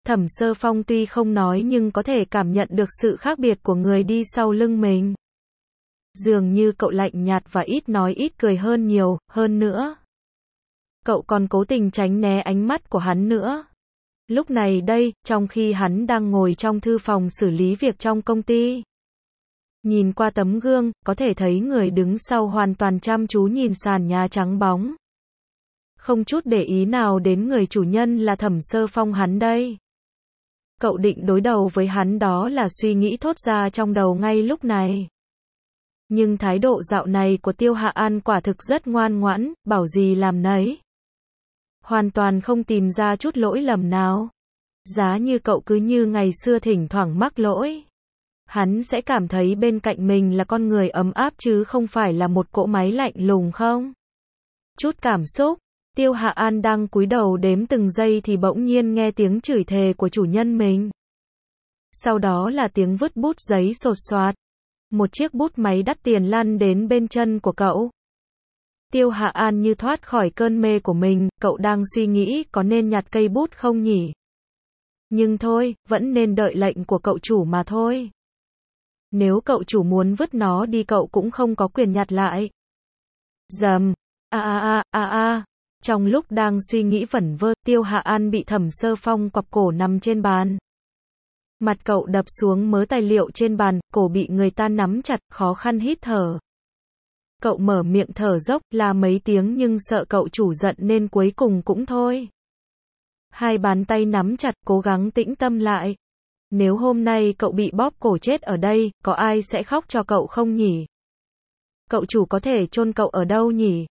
Thẩm Sơ Phong tuy không nói nhưng có thể cảm nhận được sự khác biệt của người đi sau lưng mình. Dường như cậu lạnh nhạt và ít nói ít cười hơn nhiều, hơn nữa. Cậu còn cố tình tránh né ánh mắt của hắn nữa. Lúc này đây, trong khi hắn đang ngồi trong thư phòng xử lý việc trong công ty. Nhìn qua tấm gương, có thể thấy người đứng sau hoàn toàn chăm chú nhìn sàn nhà trắng bóng. Không chút để ý nào đến người chủ nhân là Thẩm Sơ Phong hắn đây. Cậu định đối đầu với hắn, đó là suy nghĩ thốt ra trong đầu ngay lúc này. Nhưng thái độ dạo này của Tiêu Hạ An quả thực rất ngoan ngoãn, bảo gì làm nấy. Hoàn toàn không tìm ra chút lỗi lầm nào. Giá như cậu cứ như ngày xưa thỉnh thoảng mắc lỗi. Hắn sẽ cảm thấy bên cạnh mình là con người ấm áp chứ không phải là một cỗ máy lạnh lùng không? Chút cảm xúc. Tiêu Hạ An đang cúi đầu đếm từng giây thì bỗng nhiên nghe tiếng chửi thề của chủ nhân mình. Sau đó là tiếng vứt bút giấy xột xoạt. Một chiếc bút máy đắt tiền lăn đến bên chân của cậu. Tiêu Hạ An như thoát khỏi cơn mê của mình, cậu đang suy nghĩ có nên nhặt cây bút không nhỉ? Nhưng thôi, vẫn nên đợi lệnh của cậu chủ mà thôi. Nếu cậu chủ muốn vứt nó đi cậu cũng không có quyền nhặt lại. Rầm. Trong lúc đang suy nghĩ vẩn vơ, Tiêu Hạ An bị Thẩm Sơ Phong quặp cổ nằm trên bàn. Mặt cậu đập xuống mớ tài liệu trên bàn, cổ bị người ta nắm chặt, khó khăn hít thở. Cậu mở miệng thở dốc, la mấy tiếng nhưng sợ cậu chủ giận nên cuối cùng cũng thôi. Hai bàn tay nắm chặt, cố gắng tĩnh tâm lại. Nếu hôm nay cậu bị bóp cổ chết ở đây, có ai sẽ khóc cho cậu không nhỉ? Cậu chủ có thể chôn cậu ở đâu nhỉ?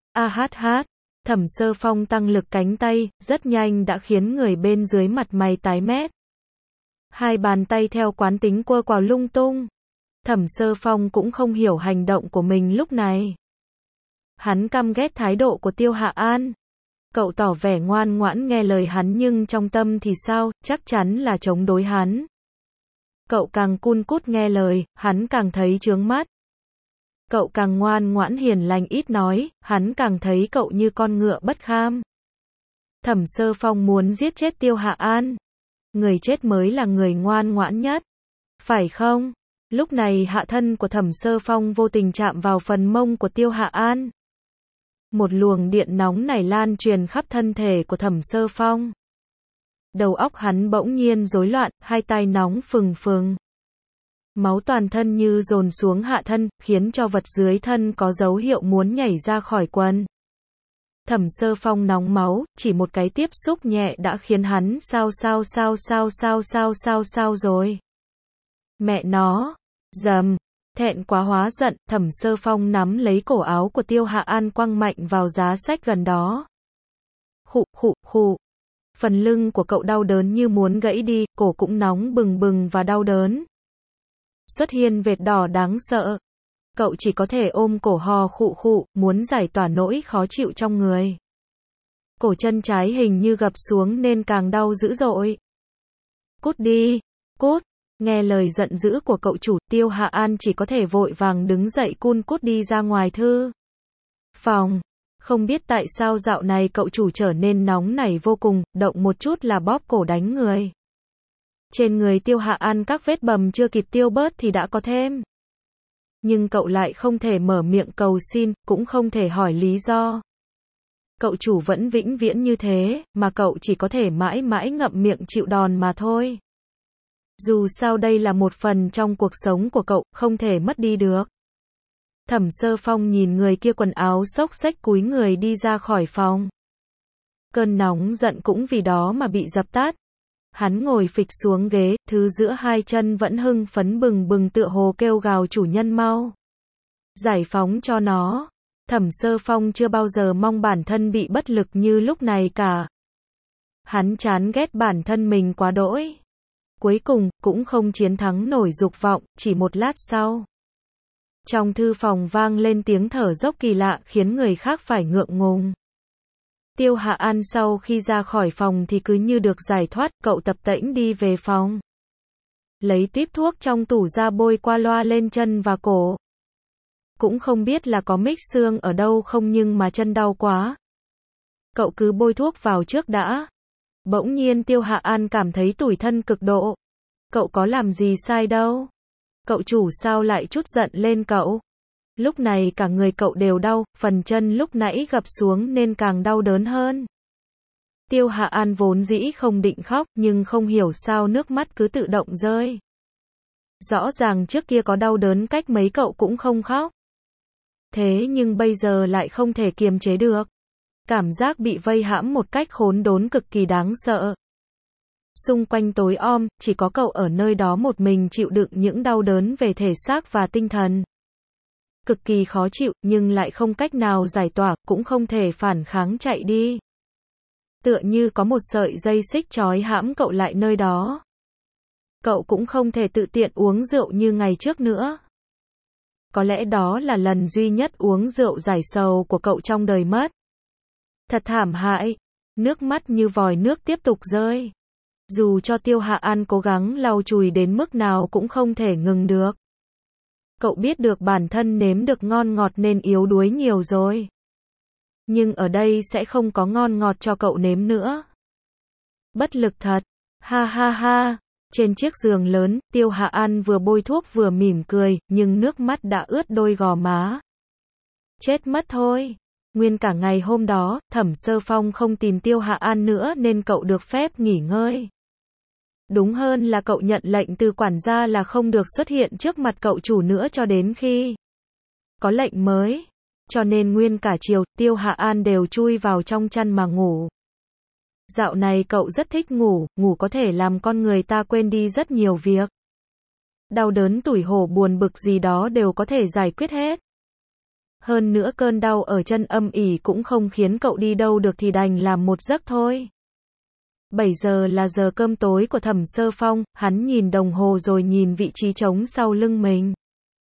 Thẩm Sơ Phong tăng lực cánh tay, rất nhanh đã khiến người bên dưới mặt mày tái mét. Hai bàn tay theo quán tính quơ quào lung tung. Thẩm Sơ Phong cũng không hiểu hành động của mình lúc này. Hắn căm ghét thái độ của Tiêu Hạ An. Cậu tỏ vẻ ngoan ngoãn nghe lời hắn nhưng trong tâm thì sao, chắc chắn là chống đối hắn. Cậu càng cun cút nghe lời, hắn càng thấy chướng mắt. Cậu càng ngoan ngoãn hiền lành ít nói, hắn càng thấy cậu như con ngựa bất kham. Thẩm Sơ Phong muốn giết chết Tiêu Hạ An. Người chết mới là người ngoan ngoãn nhất. Phải không? Lúc này hạ thân của Thẩm Sơ Phong vô tình chạm vào phần mông của Tiêu Hạ An. Một luồng điện nóng nảy lan truyền khắp thân thể của Thẩm Sơ Phong. Đầu óc hắn bỗng nhiên rối loạn, hai tai nóng phừng phừng. Máu toàn thân như dồn xuống hạ thân, khiến cho vật dưới thân có dấu hiệu muốn nhảy ra khỏi quần. Thẩm Sơ Phong nóng máu, chỉ một cái tiếp xúc nhẹ đã khiến hắn sao rồi. Mẹ nó, dầm, thẹn quá hóa giận, Thẩm Sơ Phong nắm lấy cổ áo của Tiêu Hạ An quăng mạnh vào giá sách gần đó. Khụ. Phần lưng của cậu đau đớn như muốn gãy đi, cổ cũng nóng bừng bừng và đau đớn. Xuất hiện vệt đỏ đáng sợ. Cậu chỉ có thể ôm cổ hò khụ, muốn giải tỏa nỗi khó chịu trong người. Cổ chân trái hình như gập xuống nên càng đau dữ dội. Cút đi, cút. Nghe lời giận dữ của cậu chủ, Tiêu Hạ An chỉ có thể vội vàng đứng dậy cun cút đi ra ngoài thư phòng. Không biết tại sao dạo này cậu chủ trở nên nóng nảy vô cùng, động một chút là bóp cổ đánh người. Trên người Tiêu Hạ An các vết bầm chưa kịp tiêu bớt thì đã có thêm. Nhưng cậu lại không thể mở miệng cầu xin, cũng không thể hỏi lý do. Cậu chủ vẫn vĩnh viễn như thế, mà cậu chỉ có thể mãi mãi ngậm miệng chịu đòn mà thôi. Dù sao đây là một phần trong cuộc sống của cậu, không thể mất đi được. Thẩm Sơ Phong nhìn người kia quần áo xốc xếch cúi người đi ra khỏi phòng. Cơn nóng giận cũng vì đó mà bị dập tắt. Hắn ngồi phịch xuống ghế, thứ giữa hai chân vẫn hưng phấn bừng bừng tựa hồ kêu gào chủ nhân mau. Giải phóng cho nó. Thẩm Sơ Phong chưa bao giờ mong bản thân bị bất lực như lúc này cả. Hắn chán ghét bản thân mình quá đỗi. Cuối cùng, cũng không chiến thắng nổi dục vọng, chỉ một lát sau. Trong thư phòng vang lên tiếng thở dốc kỳ lạ khiến người khác phải ngượng ngùng. Tiêu Hạ An sau khi ra khỏi phòng thì cứ như được giải thoát, cậu tập tễnh đi về phòng. Lấy tuýp thuốc trong tủ ra bôi qua loa lên chân và cổ. Cũng không biết là có mích xương ở đâu không nhưng mà chân đau quá. Cậu cứ bôi thuốc vào trước đã. Bỗng nhiên Tiêu Hạ An cảm thấy tủi thân cực độ. Cậu có làm gì sai đâu. Cậu chủ sao lại trút giận lên cậu. Lúc này cả người cậu đều đau, phần chân lúc nãy gập xuống nên càng đau đớn hơn. Tiêu Hạ An vốn dĩ không định khóc, nhưng không hiểu sao nước mắt cứ tự động rơi. Rõ ràng trước kia có đau đớn cách mấy cậu cũng không khóc. Thế nhưng bây giờ lại không thể kiềm chế được. Cảm giác bị vây hãm một cách khốn đốn cực kỳ đáng sợ. Xung quanh tối om, chỉ có cậu ở nơi đó một mình chịu đựng những đau đớn về thể xác và tinh thần. Cực kỳ khó chịu, nhưng lại không cách nào giải tỏa, cũng không thể phản kháng chạy đi. Tựa như có một sợi dây xích trói hãm cậu lại nơi đó. Cậu cũng không thể tự tiện uống rượu như ngày trước nữa. Có lẽ đó là lần duy nhất uống rượu giải sầu của cậu trong đời mất. Thật thảm hại. Nước mắt như vòi nước tiếp tục rơi. Dù cho Tiêu Hạ An cố gắng lau chùi đến mức nào cũng không thể ngừng được. Cậu biết được bản thân nếm được ngon ngọt nên yếu đuối nhiều rồi. Nhưng ở đây sẽ không có ngon ngọt cho cậu nếm nữa. Bất lực thật. Ha ha ha. Trên chiếc giường lớn, Tiêu Hạ An vừa bôi thuốc vừa mỉm cười, nhưng nước mắt đã ướt đôi gò má. Chết mất thôi. Nguyên cả ngày hôm đó, Thẩm Sơ Phong không tìm Tiêu Hạ An nữa nên cậu được phép nghỉ ngơi. Đúng hơn là cậu nhận lệnh từ quản gia là không được xuất hiện trước mặt cậu chủ nữa cho đến khi có lệnh mới. Cho nên nguyên cả chiều, Tiêu Hạ An đều chui vào trong chăn mà ngủ. Dạo này cậu rất thích ngủ, ngủ có thể làm con người ta quên đi rất nhiều việc. Đau đớn tủi hổ buồn bực gì đó đều có thể giải quyết hết. Hơn nữa cơn đau ở chân âm ỉ cũng không khiến cậu đi đâu được thì đành làm một giấc thôi. 7 giờ là giờ cơm tối của Thẩm Sơ Phong, hắn nhìn đồng hồ rồi nhìn vị trí trống sau lưng mình.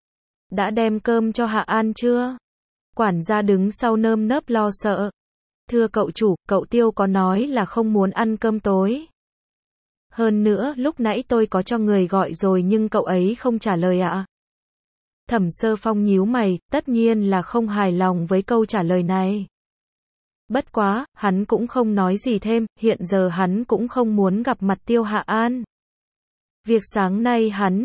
Đã đem cơm cho Hạ An chưa? Quản gia đứng sau nơm nớp lo sợ. Thưa cậu chủ, cậu Tiêu có nói là không muốn ăn cơm tối. Hơn nữa, lúc nãy tôi có cho người gọi rồi nhưng cậu ấy không trả lời ạ. Thẩm Sơ Phong nhíu mày, tất nhiên là không hài lòng với câu trả lời này. Bất quá, hắn cũng không nói gì thêm, hiện giờ hắn cũng không muốn gặp mặt Tiêu Hạ An. Việc sáng nay hắn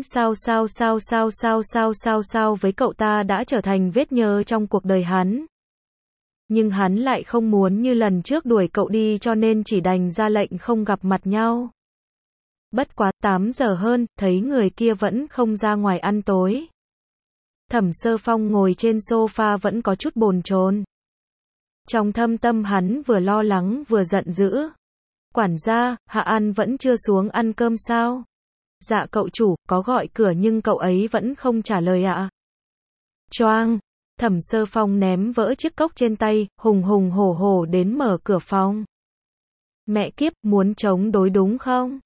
sao với cậu ta đã trở thành vết nhơ trong cuộc đời hắn. Nhưng hắn lại không muốn như lần trước đuổi cậu đi cho nên chỉ đành ra lệnh không gặp mặt nhau. Bất quá 8 giờ hơn, thấy người kia vẫn không ra ngoài ăn tối. Thẩm Sơ Phong ngồi trên sofa vẫn có chút bồn chồn. Trong thâm tâm hắn vừa lo lắng vừa giận dữ. Quản gia, Hạ An vẫn chưa xuống ăn cơm sao? Dạ cậu chủ, có gọi cửa nhưng cậu ấy vẫn không trả lời ạ. Choang! Thẩm Sơ Phong ném vỡ chiếc cốc trên tay, hùng hùng hổ hổ đến mở cửa phòng. Mẹ kiếp, muốn chống đối đúng không?